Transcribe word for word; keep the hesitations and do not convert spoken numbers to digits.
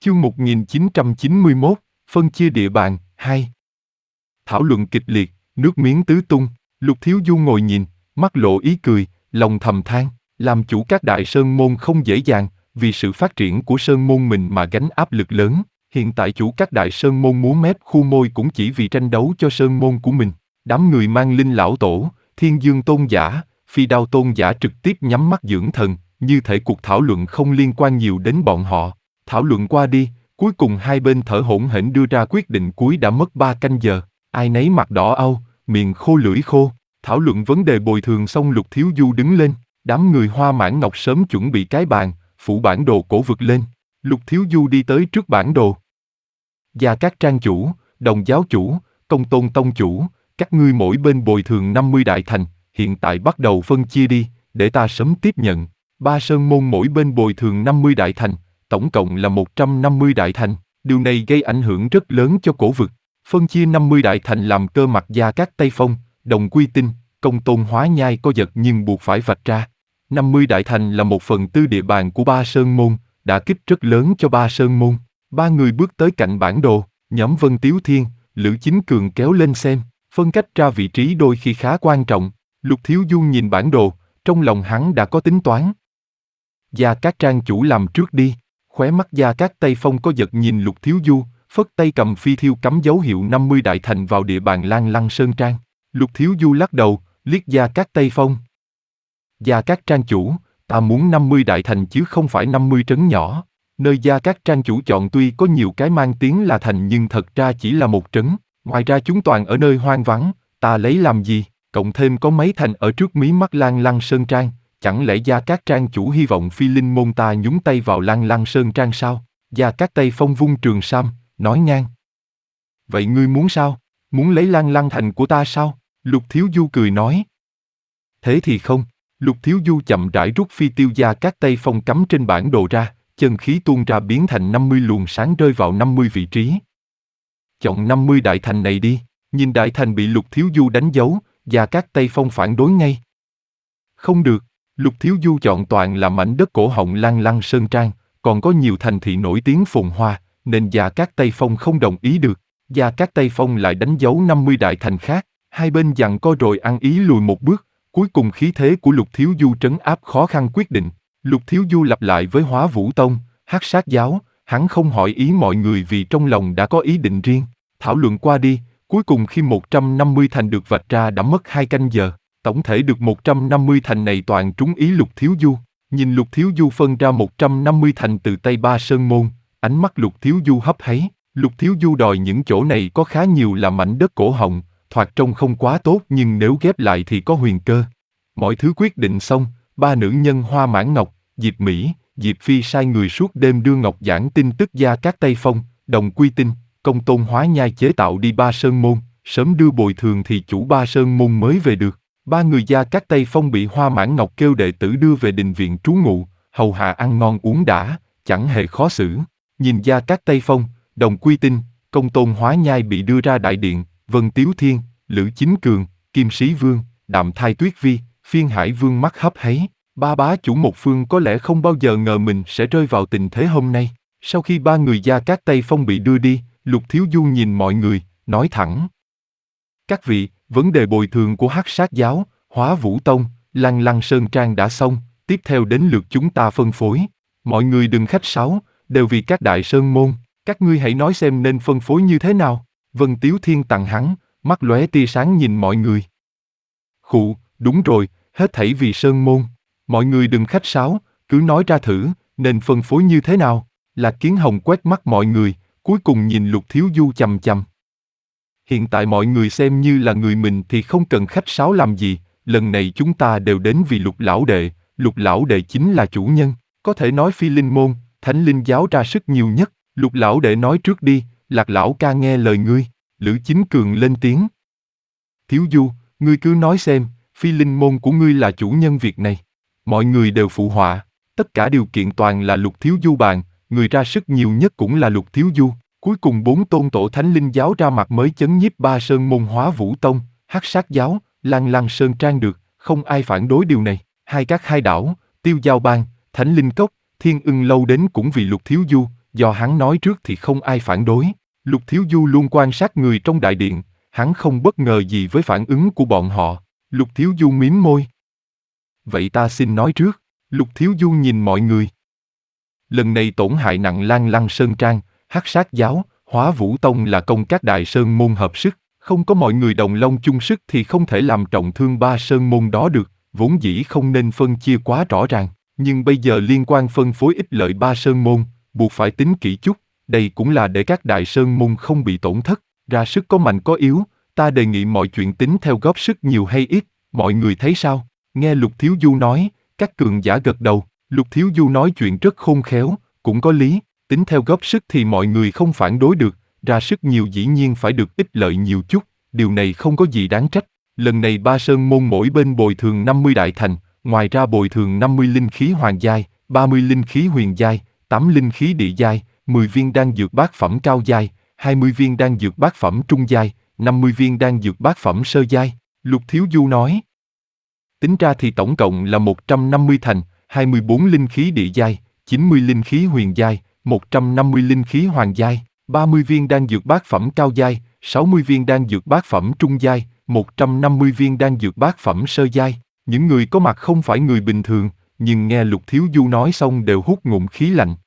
Chương một nghìn chín trăm chín mươi mốt, phân chia địa bàn, hai. Thảo luận kịch liệt, nước miếng tứ tung, Lục Thiếu Du ngồi nhìn, mắt lộ ý cười, lòng thầm than, làm chủ các đại sơn môn không dễ dàng, vì sự phát triển của sơn môn mình mà gánh áp lực lớn. Hiện tại chủ các đại sơn môn múa mép khu môi cũng chỉ vì tranh đấu cho sơn môn của mình. Đám người mang linh lão tổ, thiên dương tôn giả, phi đao tôn giả trực tiếp nhắm mắt dưỡng thần, như thể cuộc thảo luận không liên quan nhiều đến bọn họ. Thảo luận qua đi, cuối cùng hai bên thở hổn hển đưa ra quyết định cuối đã mất ba canh giờ. Ai nấy mặt đỏ au, miệng khô lưỡi khô. Thảo luận vấn đề bồi thường xong Lục Thiếu Du đứng lên, đám người Hoa Mãn Ngọc sớm chuẩn bị cái bàn, phủ bản đồ cổ vực lên. Lục Thiếu Du đi tới trước bản đồ. Gia Cát trang chủ, Đồng giáo chủ, Công Tôn tông chủ, các ngươi mỗi bên bồi thường năm mươi đại thành, hiện tại bắt đầu phân chia đi, để ta sớm tiếp nhận. Ba sơn môn mỗi bên bồi thường năm mươi đại thành, tổng cộng là một trăm năm mươi đại thành. Điều này gây ảnh hưởng rất lớn cho cổ vực. Phân chia năm mươi đại thành làm cơ mặt Gia Cát Tây Phong, Đồng Quy Tinh, Công Tôn Hóa Nhai co giật nhưng buộc phải vạch ra. năm mươi đại thành là một phần tư địa bàn của ba sơn môn, đả kích rất lớn cho ba sơn môn. Ba người bước tới cạnh bản đồ, nhóm Vân Tiếu Thiên, Lữ Chính Cường kéo lên xem, phân cách ra vị trí đôi khi khá quan trọng. Lục Thiếu Du nhìn bản đồ, trong lòng hắn đã có tính toán. Gia Cát trang chủ làm trước đi. Khóe mắt Gia Cát Tây Phong có giật nhìn Lục Thiếu Du, phất tay cầm phi thiêu cắm dấu hiệu năm mươi đại thành vào địa bàn Lan Lăng Sơn Trang. Lục Thiếu Du lắc đầu, liếc Gia Cát Tây Phong. Gia Cát trang chủ, ta muốn năm mươi đại thành chứ không phải năm mươi trấn nhỏ. Nơi Gia Cát trang chủ chọn tuy có nhiều cái mang tiếng là thành nhưng thật ra chỉ là một trấn. Ngoài ra chúng toàn ở nơi hoang vắng, ta lấy làm gì? Cộng thêm có mấy thành ở trước mí mắt Lan Lăng Sơn Trang. Chẳng lẽ Gia Cát trang chủ hy vọng phi linh môn ta nhúng tay vào Lan Lăng Sơn Trang sao? Gia Cát Tây Phong vung trường sam, nói ngang. Vậy ngươi muốn sao? Muốn lấy Lan Lăng thành của ta sao? Lục Thiếu Du cười nói. Thế thì không. Lục Thiếu Du chậm rãi rút phi tiêu Gia Cát Tây Phong cắm trên bản đồ ra, chân khí tuôn ra biến thành năm mươi luồng sáng rơi vào năm mươi vị trí. Chọn năm mươi đại thành này đi. Nhìn đại thành bị Lục Thiếu Du đánh dấu, Gia Cát Tây Phong phản đối ngay. Không được. Lục Thiếu Du chọn toàn là mảnh đất cổ họng Lan Lăng Sơn Trang, còn có nhiều thành thị nổi tiếng phồn hoa, nên Gia Cát Tây Phong không đồng ý được. Gia Cát Tây Phong lại đánh dấu năm mươi đại thành khác, hai bên giằng co rồi ăn ý lùi một bước, cuối cùng khí thế của Lục Thiếu Du trấn áp khó khăn quyết định. Lục Thiếu Du lặp lại với Hóa Vũ Tông, Hắc Sát Giáo, hắn không hỏi ý mọi người vì trong lòng đã có ý định riêng. Thảo luận qua đi, cuối cùng khi một trăm năm mươi thành được vạch ra đã mất hai canh giờ. Tổng thể được một trăm năm mươi thành này toàn trúng ý Lục Thiếu Du. Nhìn Lục Thiếu Du phân ra một trăm năm mươi thành từ tay ba sơn môn, ánh mắt Lục Thiếu Du hấp háy. Lục Thiếu Du đòi những chỗ này có khá nhiều là mảnh đất cổ họng, thoạt trông không quá tốt nhưng nếu ghép lại thì có huyền cơ. Mọi thứ quyết định xong, ba nữ nhân Hoa Mãn Ngọc, Diệp Mỹ, Diệp Phi sai người suốt đêm đưa ngọc giảng tin tức Gia Cát Tây Phong, Đồng Quy Tinh, Công Tôn Hóa Nhai chế tạo đi ba sơn môn, sớm đưa bồi thường thì chủ ba sơn môn mới về được. Ba người Gia Cát Tây Phong bị Hoa Mãn Ngọc kêu đệ tử đưa về đình viện trú ngụ, hầu hạ ăn ngon uống đã, chẳng hề khó xử. Nhìn Gia Cát Tây Phong, Đồng Quy Tinh, Công Tôn Hóa Nhai bị đưa ra đại điện, Vân Tiếu Thiên, Lữ Chính Cường, Kim Sĩ Vương, Đạm Thai Tuyết Vi, Phiên Hải Vương mắt hấp háy. Ba bá chủ một phương có lẽ không bao giờ ngờ mình sẽ rơi vào tình thế hôm nay. Sau khi ba người Gia Cát Tây Phong bị đưa đi, Lục Thiếu Du nhìn mọi người, nói thẳng. Các vị, vấn đề bồi thường của Hắc Sát Giáo, Hóa Vũ Tông, Lan Lăng Sơn Trang đã xong, tiếp theo đến lượt chúng ta phân phối. Mọi người đừng khách sáo, đều vì các đại sơn môn, các ngươi hãy nói xem nên phân phối như thế nào. Vân Tiếu Thiên tặng hắn, mắt lóe tia sáng nhìn mọi người. Khụ, đúng rồi, hết thảy vì sơn môn. Mọi người đừng khách sáo, cứ nói ra thử, nên phân phối như thế nào. Lạc Kiến Hồng quét mắt mọi người, cuối cùng nhìn Lục Thiếu Du chằm chằm. Hiện tại mọi người xem như là người mình thì không cần khách sáo làm gì, lần này chúng ta đều đến vì Lục lão đệ, Lục lão đệ chính là chủ nhân, có thể nói Phi Linh môn, Thánh Linh giáo ra sức nhiều nhất, Lục lão đệ nói trước đi, Lạc lão ca nghe lời ngươi. Lữ Chính Cường lên tiếng. Thiếu Du, ngươi cứ nói xem, Phi Linh môn của ngươi là chủ nhân việc này. Mọi người đều phụ họa, tất cả điều kiện toàn là Lục Thiếu Du bàn, người ra sức nhiều nhất cũng là Lục Thiếu Du. Cuối cùng bốn tôn tổ Thánh Linh giáo ra mặt mới chấn nhiếp ba sơn môn Hóa Vũ Tông, Hắc Sát Giáo, Lan Lăng Sơn Trang được, không ai phản đối điều này. Hai các hai đảo, Tiêu Giao Bang, Thánh Linh Cốc, Thiên Ưng Lâu đến cũng vì Lục Thiếu Du, do hắn nói trước thì không ai phản đối. Lục Thiếu Du luôn quan sát người trong đại điện, hắn không bất ngờ gì với phản ứng của bọn họ. Lục Thiếu Du mím môi. Vậy ta xin nói trước. Lục Thiếu Du nhìn mọi người. Lần này tổn hại nặng Lan Lăng Sơn Trang, Hắc Sát Giáo, Hóa Vũ Tông là công các đại sơn môn hợp sức, không có mọi người đồng long chung sức thì không thể làm trọng thương ba sơn môn đó được, vốn dĩ không nên phân chia quá rõ ràng, nhưng bây giờ liên quan phân phối ích lợi ba sơn môn, buộc phải tính kỹ chút, đây cũng là để các đại sơn môn không bị tổn thất, ra sức có mạnh có yếu, ta đề nghị mọi chuyện tính theo góp sức nhiều hay ít, mọi người thấy sao? Nghe Lục Thiếu Du nói, các cường giả gật đầu. Lục Thiếu Du nói chuyện rất khôn khéo, cũng có lý, tính theo góp sức thì mọi người không phản đối được, ra sức nhiều dĩ nhiên phải được ích lợi nhiều chút, điều này không có gì đáng trách. Lần này ba sơn môn mỗi bên bồi thường năm mươi đại thành, ngoài ra bồi thường năm mươi linh khí hoàng giai, ba mươi linh khí huyền giai, tám linh khí địa giai, mười viên đan dược bát phẩm cao giai, hai mươi viên đan dược bát phẩm trung giai, năm mươi viên đan dược bát phẩm sơ giai. Lục Thiếu Du nói. Tính ra thì tổng cộng là một trăm năm mươi thành, hai mươi bốn linh khí địa giai, chín mươi linh khí huyền giai, một trăm năm mươi linh khí hoàng giai, ba mươi viên đan dược bát phẩm cao giai, sáu mươi viên đan dược bát phẩm trung giai, một trăm năm mươi viên đan dược bát phẩm sơ giai. Những người có mặt không phải người bình thường, nhưng nghe Lục Thiếu Du nói xong đều hút ngụm khí lạnh.